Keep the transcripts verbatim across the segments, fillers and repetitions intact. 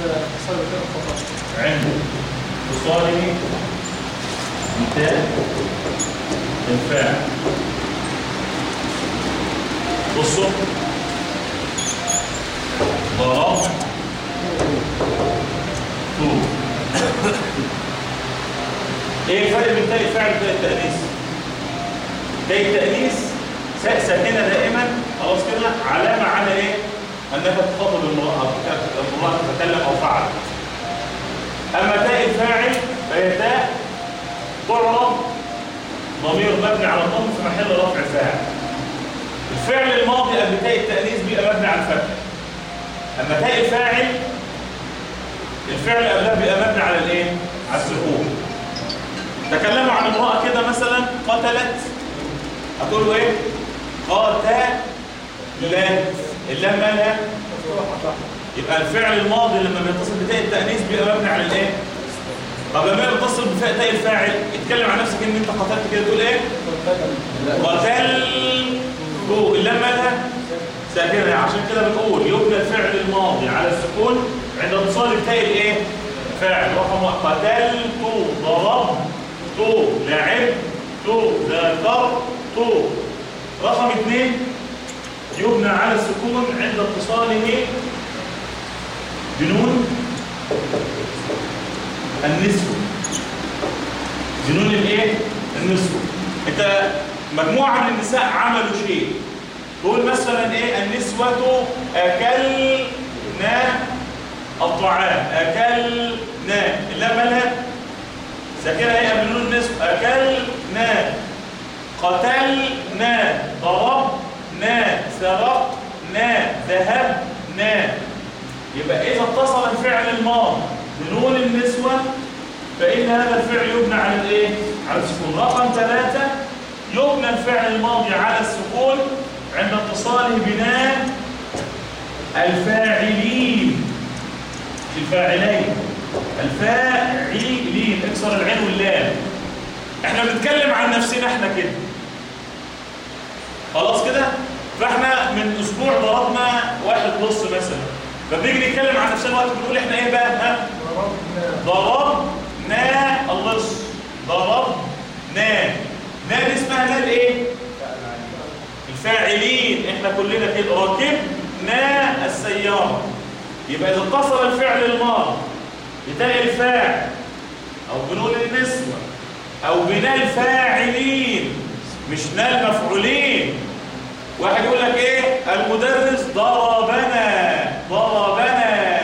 اتصال بتاء فقط. عند اتصاله بتاء الفاعل. بصوا ضرب تو. ايه الفرق بين تاء الفاعل وتاء التأنيث؟ تاء التأنيث ساكنة دائما خلاص كده علامة على ايه؟ انك تخاطب المرأة المرأة تتكلم او فعل. اما تاء الفاعل فهي تاء تعرب ضمير مبني على الضم في محل رفع فاعل. الفعل الماضي قبل تاء التأنيث بيبقى مبني على الفتح. اما تاء الفاعل الفعل قبلها بيبقى مبني على الايه؟ على السكون. تكلموا عن امرأة كده مثلا قتلت، هتقولوا ايه؟ قاتلت. اللام مالها؟ يبقى الفعل الماضي لما بيتصل بتاء التأنيث بيبقى مبني على الايه؟ طب لما يتصل بفاء تاء الفاعل اتكلم عن نفسك ان انت قتلت كده تقول ايه؟ قتلت. اللام مالها؟ ساكنة. عشان كده بنقول يبنى الفعل الماضي على السكون عند اتصال بتاء الايه؟ فاعل. رقم واحد قتلت، ضربت، لعبت، ذكرت. رقم اثنين يبنى على السكون عند اتصاله بنون النسوة. بنون الايه؟ النسوة. انت مجموعة من النساء عملوا شيء، تقول مثلا ايه؟ النسوة اكلنا الطعام. اكلنا اللام مالها؟ ساكنة هي قبل نون النسوة. اكلنا، قتلنا، ضربنا، سرقنا، ذهبنا. يبقى إذا اتصل الفعل الماضي بنون النسوة فإن هذا الفعل يبنى على الإيه؟ على السكون. رقم ثلاثة يبنى الفعل الماضي على السكون عند اتصاله بناء الفاعلين. الفاعلين الفاعلين اكسر العين واللام. احنا بنتكلم عن نفسنا احنا كده خلاص كده. فاحنا من اسبوع ضربنا واحد نص مثلا، فبنيجي نتكلم عن نفسنا وقت بنقول احنا ايه بقى؟ ها؟ ضربنا اللص. ضربنا. نا دي اسمها نا الايه؟ الفاعلين. احنا كلنا كده. ركبنا السيارة. يبقى اذا اتصل الفعل الماضي بتاء الفاعل او بنون النسوة او بناء الفاعلين مش نا المفعولين. واحد يقول لك ايه؟ المدرس ضربنا. ضربنا.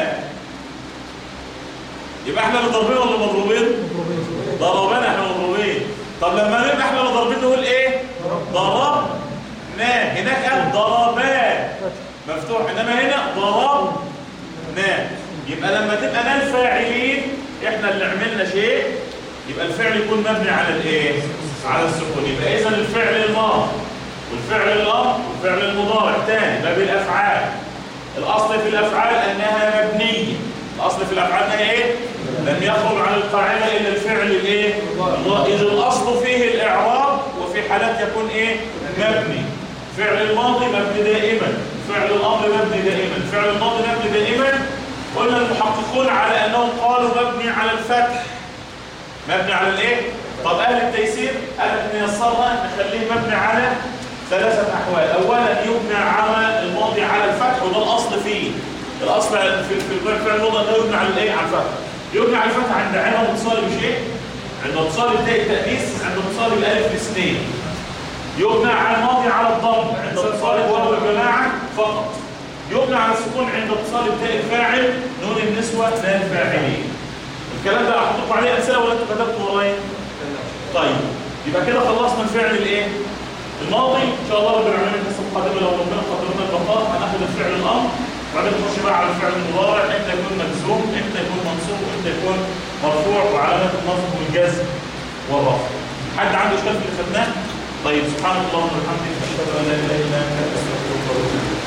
يبقى احنا اللي ضاربين ولا مضروبين؟ ضربنا احنا مضروبين. طب لما نبقى احنا اللي ضاربين نقول ايه؟ ضربنا. هناك قال ضربا مفتوح، انما هنا ضربنا. يبقى لما تبقى نا الفاعلين احنا اللي عملنا شيء يبقى الفعل يكون مبني على الايه؟ على السكون. يبقى اذا الفعل الماضي والفعل الامر والفعل المضارع تاني باب الافعال. الاصل في الافعال انها مبنيه. الاصل في الافعال انها ايه؟ لم يخرج عن القاعده الا الفعل الايه؟ اذا الاصل فيه الاعراب وفي حالات يكون ايه؟ مبني. فعل الماضي مبني دائما، فعل الامر مبني دائما، فعل الماضي مبني دائما. قلنا المحققون على انهم قالوا مبني على الفتح. مبني على الايه؟ طب اهل التيسير قال ان يسرنا نخليه مبني على ثلاثه احوال. اولا يبنى على الماضي على الفتح وده الاصل فيه. الاصل في في الفعل الماضي انه يبنى على الايه؟ على الفتح. يبنى على الفتح عند عدم اتصال بشيء، عند اتصال التاء التانيث، عند اتصال الالف باثنين. يبنى على الماضي على الضم عند اتصال الواو الجماعه فقط. يبنى على السكون عند اتصال التاء الفاعل نون النسوه لا الفاعلين. الكلام ده هحط لكم عليه امثله ولا انتوا كتبتوا ورايا؟ طيب يبقى كده خلصنا الفعل الايه؟ الماضي. ان شاء الله رب العالمين الحصه القادمه لو ربنا قدرنا البقاء هناخد الفعل الامر وبعدين نخش بقى على الفعل المضارع، امتى يكون مجزوم، امتى يكون منصوب، امتى يكون مرفوع، وعلامات النصب والجزم والرفع. حد عنده اشكال في اللي خدناه؟ طيب سبحان الله وبحمده اشهد ان لا اله الا انت استغفرك واتوب اليك.